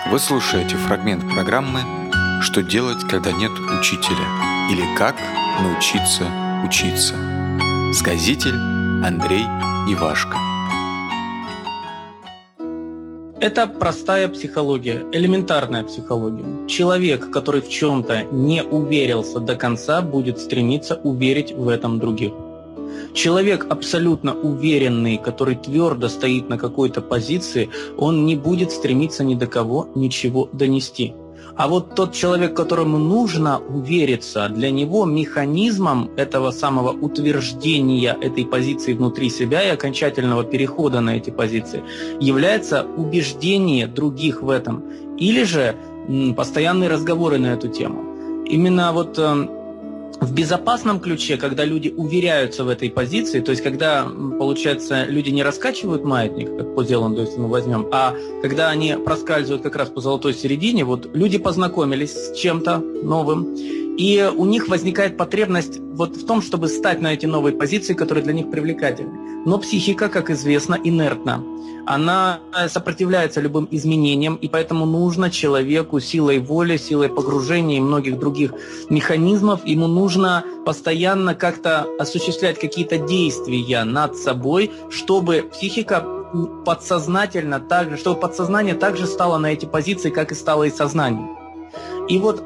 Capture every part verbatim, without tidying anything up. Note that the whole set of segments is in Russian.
Вы слушаете фрагмент программы «Что делать, когда нет учителя?» или «Как научиться учиться?» Сказитель Андрей Ивашко. Это простая психология, элементарная психология. Человек, который в чем-то не уверился до конца, будет стремиться уверить в этом других. Человек, абсолютно уверенный, который твердо стоит на какой-то позиции, он не будет стремиться ни до кого ничего донести. А вот тот человек, которому нужно увериться, для него механизмом этого самого утверждения этой позиции внутри себя и окончательного перехода на эти позиции является убеждение других в этом. Или же м, постоянные разговоры на эту тему. Именно вот э, в безопасном ключе, когда люди уверяются в этой позиции, то есть когда, получается, люди не раскачивают маятник, как по Зеланду, если мы возьмем, а когда они проскальзывают как раз по золотой середине, вот люди познакомились с чем-то новым, и у них возникает потребность вот в том, чтобы стать на эти новые позиции, которые для них привлекательны. Но психика, как известно, инертна. Она сопротивляется любым изменениям, и поэтому нужно человеку силой воли, силой погружения и многих других механизмов, ему нужно постоянно как-то осуществлять какие-то действия над собой, чтобы психика подсознательно также, чтобы подсознание также стало на эти позиции, как и стало и сознание. И вот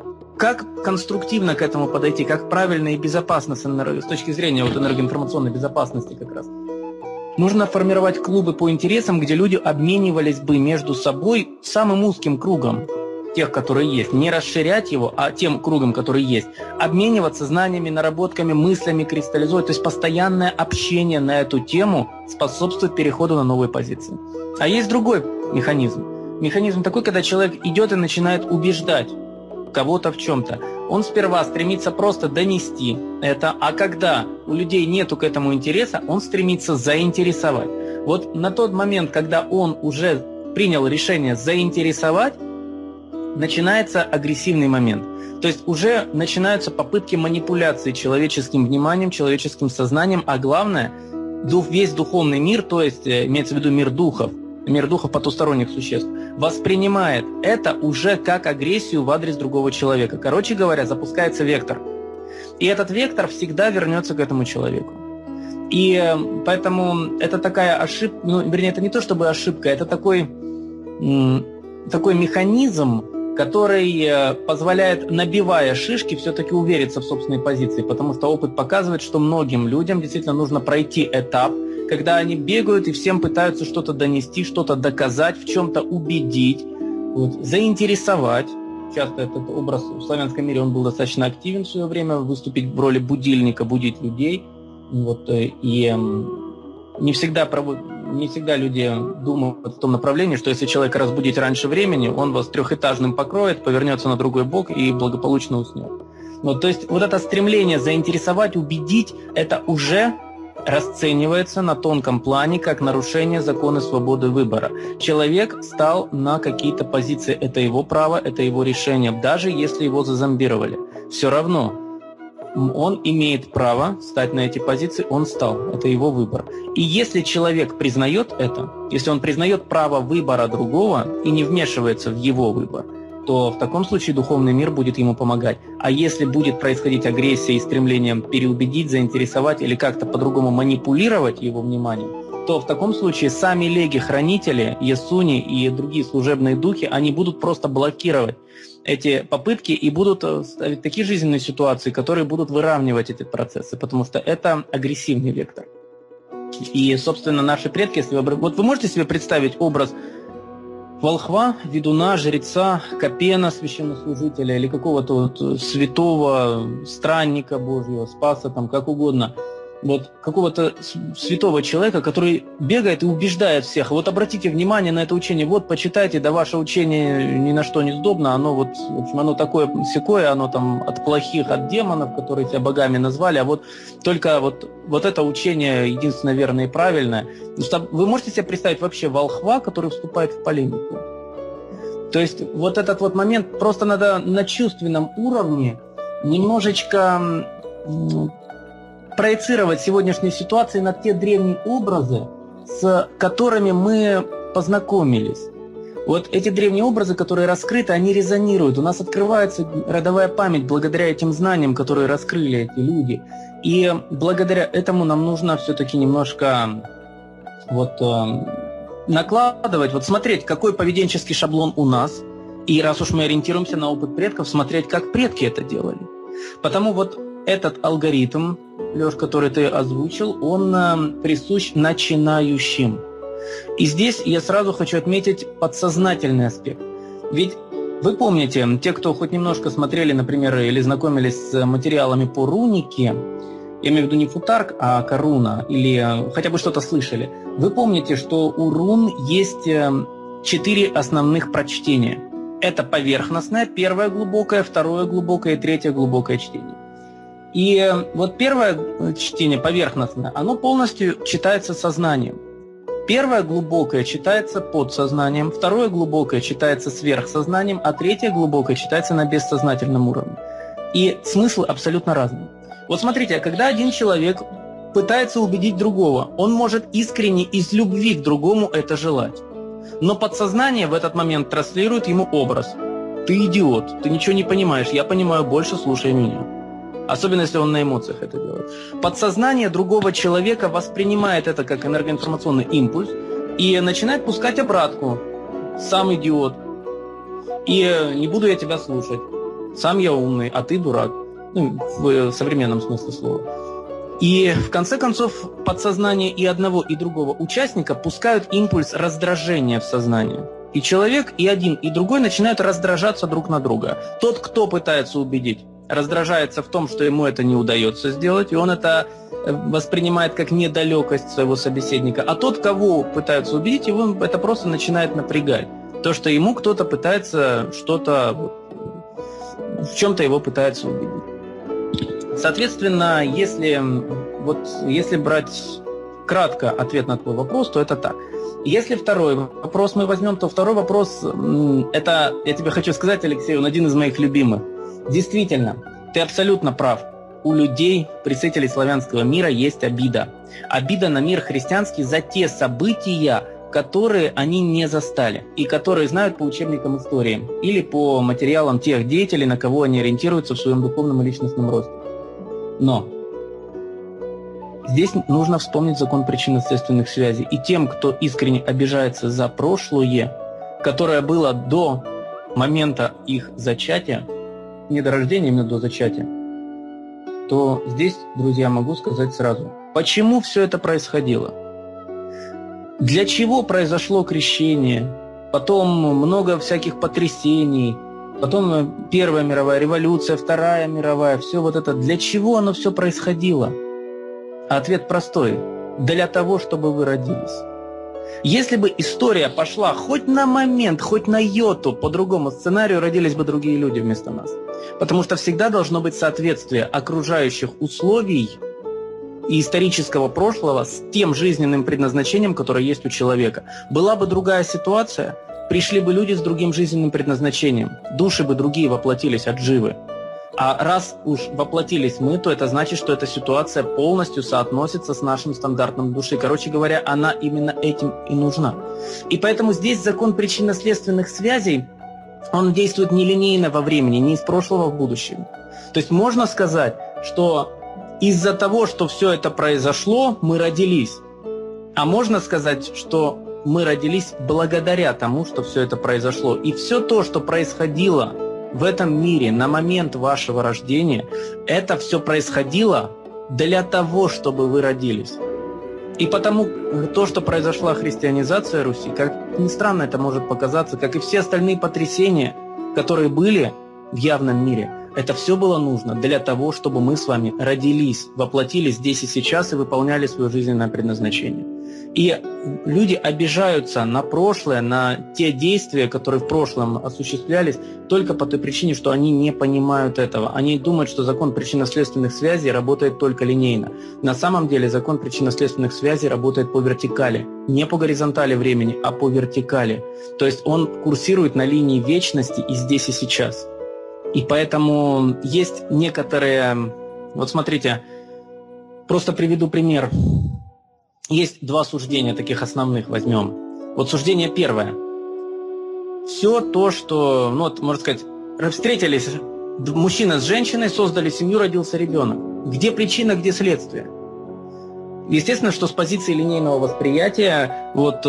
как конструктивно к этому подойти, как правильно и безопасно с, энерго... с точки зрения вот энергоинформационной безопасности как раз. Нужно формировать клубы по интересам, где люди обменивались бы между собой самым узким кругом тех, которые есть. Не расширять его, а тем кругом, который есть. Обмениваться знаниями, наработками, мыслями, кристаллизовать. То есть постоянное общение на эту тему способствует переходу на новые позиции. А есть другой механизм. Механизм такой, когда человек идет и начинает убеждать кого-то в чем-то. Он сперва стремится просто донести это, а когда у людей нету к этому интереса, он стремится заинтересовать. Вот на тот момент, когда он уже принял решение заинтересовать, начинается агрессивный момент. То есть уже начинаются попытки манипуляции человеческим вниманием, человеческим сознанием, а главное, весь духовный мир, то есть имеется в виду мир духов, мир духов потусторонних существ, воспринимает это уже как агрессию в адрес другого человека. Короче говоря, запускается вектор. И этот вектор всегда вернется к этому человеку. И поэтому это такая ошибка, ну, вернее, это не то чтобы ошибка, это такой, такой механизм, который позволяет, набивая шишки, все-таки увериться в собственной позиции, потому что опыт показывает, что многим людям действительно нужно пройти этап, когда они бегают и всем пытаются что-то донести, что-то доказать, в чем-то убедить, вот, заинтересовать. Часто этот образ в славянском мире он был достаточно активен в свое время, выступить в роли будильника, будить людей. Вот, и не всегда, не всегда люди думают в том направлении, что если человека разбудить раньше времени, он вас трехэтажным покроет, повернется на другой бок и благополучно уснет. Вот, то есть вот это стремление заинтересовать, убедить, это уже расценивается на тонком плане как нарушение закона свободы выбора. Человек стал на какие-то позиции, это его право, это его решение, даже если его зазомбировали. Все равно он имеет право стать на эти позиции, он стал, это его выбор. И если человек признает это, если он признает право выбора другого и не вмешивается в его выбор, то в таком случае духовный мир будет ему помогать. А если будет происходить агрессия и стремление переубедить, заинтересовать или как-то по-другому манипулировать его вниманием, то в таком случае сами леги-хранители, ясуни и другие служебные духи, они будут просто блокировать эти попытки и будут ставить такие жизненные ситуации, которые будут выравнивать эти процессы, потому что это агрессивный вектор. И, собственно, наши предки, если вы... Вот вы можете себе представить образ волхва, ведуна, жреца, капена, священнослужителя или какого-то вот святого странника Божьего, спаса, там, как угодно, вот какого-то святого человека, который бегает и убеждает всех. Вот обратите внимание на это учение, вот почитайте, да ваше учение ни на что не сдобно, оно вот, в общем, оно такое секое, оно там от плохих, от демонов, которые себя богами назвали, а вот только вот, вот это учение единственно верное и правильное. Вы можете себе представить вообще волхва, который вступает в полемику? То есть вот этот вот момент просто надо на чувственном уровне немножечко проецировать сегодняшние ситуации на те древние образы, с которыми мы познакомились. Вот эти древние образы, которые раскрыты, они резонируют. У нас открывается родовая память благодаря этим знаниям, которые раскрыли эти люди. И благодаря этому нам нужно все-таки немножко вот, э, накладывать, вот смотреть, какой поведенческий шаблон у нас. И раз уж мы ориентируемся на опыт предков, смотреть, как предки это делали. Потому вот этот алгоритм, Лёш, который ты озвучил, он э, присущ начинающим. И здесь я сразу хочу отметить подсознательный аспект. Ведь вы помните, те, кто хоть немножко смотрели, например, или знакомились с материалами по рунике, я имею в виду не футарк, а коруна, или хотя бы что-то слышали, вы помните, что у рун есть четыре основных прочтения. Это поверхностное, первое глубокое, второе глубокое и третье глубокое чтение. И вот первое чтение, поверхностное, оно полностью читается сознанием. Первое глубокое читается подсознанием, второе глубокое читается сверхсознанием, а третье глубокое читается на бессознательном уровне. И смысл абсолютно разный. Вот смотрите, когда один человек пытается убедить другого, он может искренне из любви к другому это желать. Но подсознание в этот момент транслирует ему образ. Ты идиот, ты ничего не понимаешь, я понимаю больше, слушай меня. Особенно, если он на эмоциях это делает. Подсознание другого человека воспринимает это как энергоинформационный импульс и начинает пускать обратку. Сам идиот. И не буду я тебя слушать. Сам я умный, а ты дурак. Ну, в современном смысле слова. И в конце концов подсознание и одного, и другого участника пускают импульс раздражения в сознание. И человек, и один, и другой начинают раздражаться друг на друга. Тот, кто пытается убедить, раздражается в том, что ему это не удается сделать, и он это воспринимает как недалекость своего собеседника. А тот, кого пытаются убедить, его это просто начинает напрягать. То, что ему кто-то пытается что-то, вот, в чем-то его пытается убедить. Соответственно, если, вот, если брать кратко ответ на твой вопрос, то это так. Если второй вопрос мы возьмем, то второй вопрос, это, я тебе хочу сказать, Алексей, он один из моих любимых. Действительно, ты абсолютно прав. У людей, представителей славянского мира, есть обида. Обида на мир христианский за те события, которые они не застали и которые знают по учебникам истории или по материалам тех деятелей, на кого они ориентируются в своем духовном и личностном росте. Но здесь нужно вспомнить закон причинно-следственных связей. И тем, кто искренне обижается за прошлое, которое было до момента их зачатия, не до рождения, именно до зачатия, то здесь, друзья, могу сказать сразу, почему все это происходило. Для чего произошло крещение, потом много всяких потрясений, потом Первая мировая революция, Вторая мировая, все вот это. Для чего оно все происходило? А ответ простой. Для того, чтобы вы родились. Если бы история пошла хоть на момент, хоть на йоту по другому сценарию, родились бы другие люди вместо нас. Потому что всегда должно быть соответствие окружающих условий и исторического прошлого с тем жизненным предназначением, которое есть у человека. Была бы другая ситуация, пришли бы люди с другим жизненным предназначением, души бы другие воплотились, отживы. А раз уж воплотились мы, то это значит, что эта ситуация полностью соотносится с нашим стандартом души. Короче говоря, она именно этим и нужна. И поэтому здесь закон причинно-следственных связей, он действует нелинейно во времени, не из прошлого в будущее. То есть можно сказать, что из-за того, что все это произошло, мы родились. А можно сказать, что мы родились благодаря тому, что все это произошло. И все то, что происходило в этом мире на момент вашего рождения, это все происходило для того, чтобы вы родились. И потому то, что произошла христианизация Руси, как ни странно это может показаться, как и все остальные потрясения, которые были в явном мире, это все было нужно для того, чтобы мы с вами родились, воплотились здесь и сейчас и выполняли свое жизненное предназначение. И люди обижаются на прошлое, на те действия, которые в прошлом осуществлялись, только по той причине, что они не понимают этого. Они думают, что закон причинно-следственных связей работает только линейно. На самом деле закон причинно-следственных связей работает по вертикали. Не по горизонтали времени, а по вертикали. То есть он курсирует на линии вечности и здесь и сейчас. И поэтому есть некоторые... Вот смотрите, просто приведу пример. Есть два суждения таких основных, возьмем. Вот суждение первое. все то, что, ну, вот, можно сказать, встретились мужчина с женщиной, создали семью, родился ребенок. Где причина, где следствие? Естественно, что с позиции линейного восприятия вот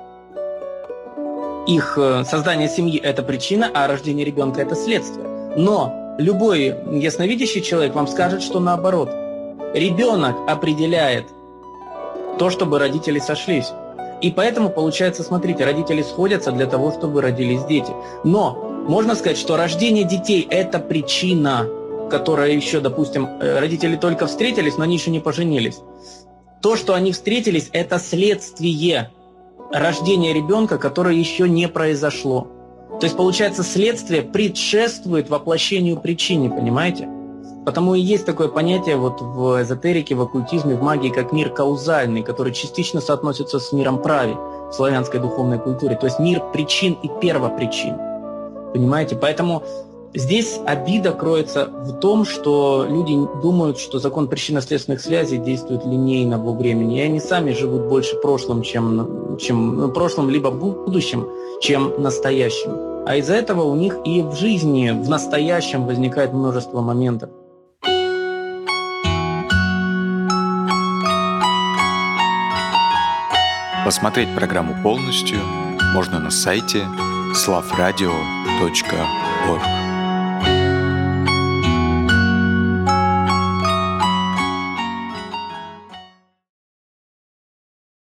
их создание семьи – это причина, а рождение ребенка – это следствие. Но любой ясновидящий человек вам скажет, что наоборот. Ребенок определяет то, чтобы родители сошлись. И поэтому, получается, смотрите, родители сходятся для того, чтобы родились дети. Но можно сказать, что рождение детей – это причина, которая еще, допустим, родители только встретились, но они еще не поженились. То, что они встретились – это следствие рождения ребенка, которое еще не произошло. То есть, получается, следствие предшествует воплощению причины, понимаете? Потому и есть такое понятие вот в эзотерике, в оккультизме, в магии, как мир каузальный, который частично соотносится с миром прави в славянской духовной культуре. То есть мир причин и первопричин. Понимаете? Поэтому здесь обида кроется в том, что люди думают, что закон причинно-следственных связей действует линейно во времени. И они сами живут больше прошлым, чем, чем ну, прошлым, либо будущим, чем настоящим. А из-за этого у них и в жизни, в настоящем возникает множество моментов. Посмотреть программу полностью можно на сайте славрадио точка орг.